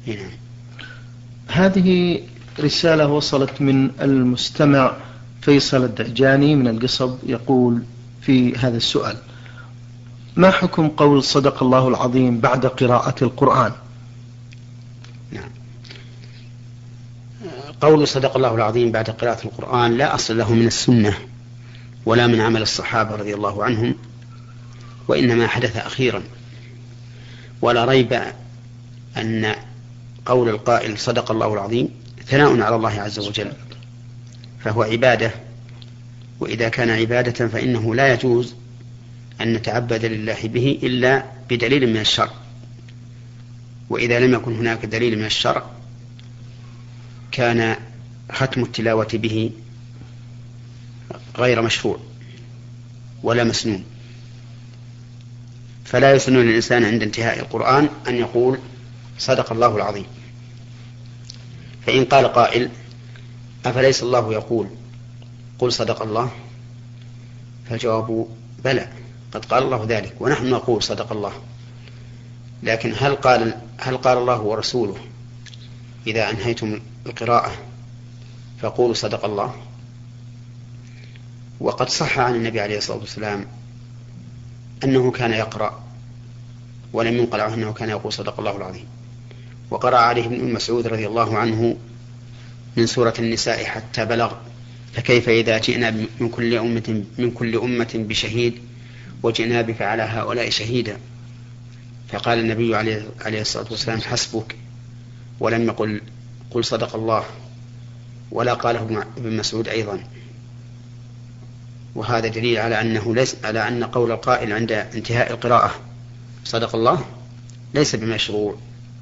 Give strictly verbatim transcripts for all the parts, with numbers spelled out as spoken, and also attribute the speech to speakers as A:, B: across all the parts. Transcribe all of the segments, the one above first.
A: هنا.
B: هذه رسالة وصلت من المستمع فيصل الدهجاني من القصب، يقول في هذا السؤال: ما حكم قول صدق الله العظيم بعد قراءة القرآن؟
A: نعم. قول صدق الله العظيم بعد قراءة القرآن لا أصل له من السنة ولا من عمل الصحابة رضي الله عنهم، وإنما حدث أخيرا. ولا ريب أن قول القائل صدق الله العظيم ثناء على الله عز وجل، فهو عبادة، وإذا كان عبادة فإنه لا يجوز أن نتعبد لله به إلا بدليل من الشرع، وإذا لم يكن هناك دليل من الشرع كان ختم التلاوة به غير مشروع ولا مسنون. فلا يسن للإنسان عند انتهاء القرآن أن يقول صدق الله العظيم. فإن قال قائل: أفليس الله يقول قل صدق الله؟ فالجواب: بلى، قد قال الله ذلك ونحن نقول صدق الله، لكن هل قال هل قال الله ورسوله إذا أنهيتم القراءة فقولوا صدق الله؟ وقد صح عن النبي عليه الصلاة والسلام أنه كان يقرأ ولم ينقل عنه أنه كان يقول صدق الله العظيم. وقرأ عليه ابن مسعود رضي الله عنه من سورة النساء حتى بلغ: فكيف إذا جئنا من كل أمة من كل أمة بشهيد وجئنا بك على هؤلاء شهيدا. فقال النبي عليه الصلاة والسلام: حسبك، ولم يقل قل صدق الله، ولا قاله ابن مسعود أيضا. وهذا دليل على أنه ليس على أن قول القائل عند انتهاء القراءة صدق الله ليس بمشروع.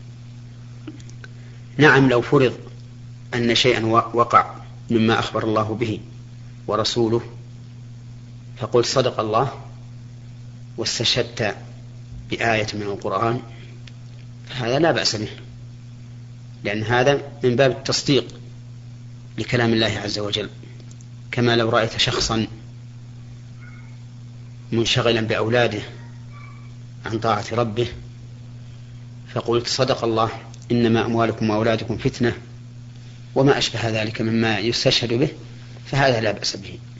A: نعم، لو فرض أن شيئا وقع مما أخبر الله به ورسوله فقل صدق الله واستشهدت بآية من القرآن فهذا لا بأس به، لأن هذا من باب التصديق لكلام الله عز وجل. كما لو رأيت شخصا منشغلا بأولاده عن طاعة ربه فقلت صدق الله إنما أموالكم وأولادكم فتنة وما أشبه ذلك مما يستشهد به، فهذا لا بأس به.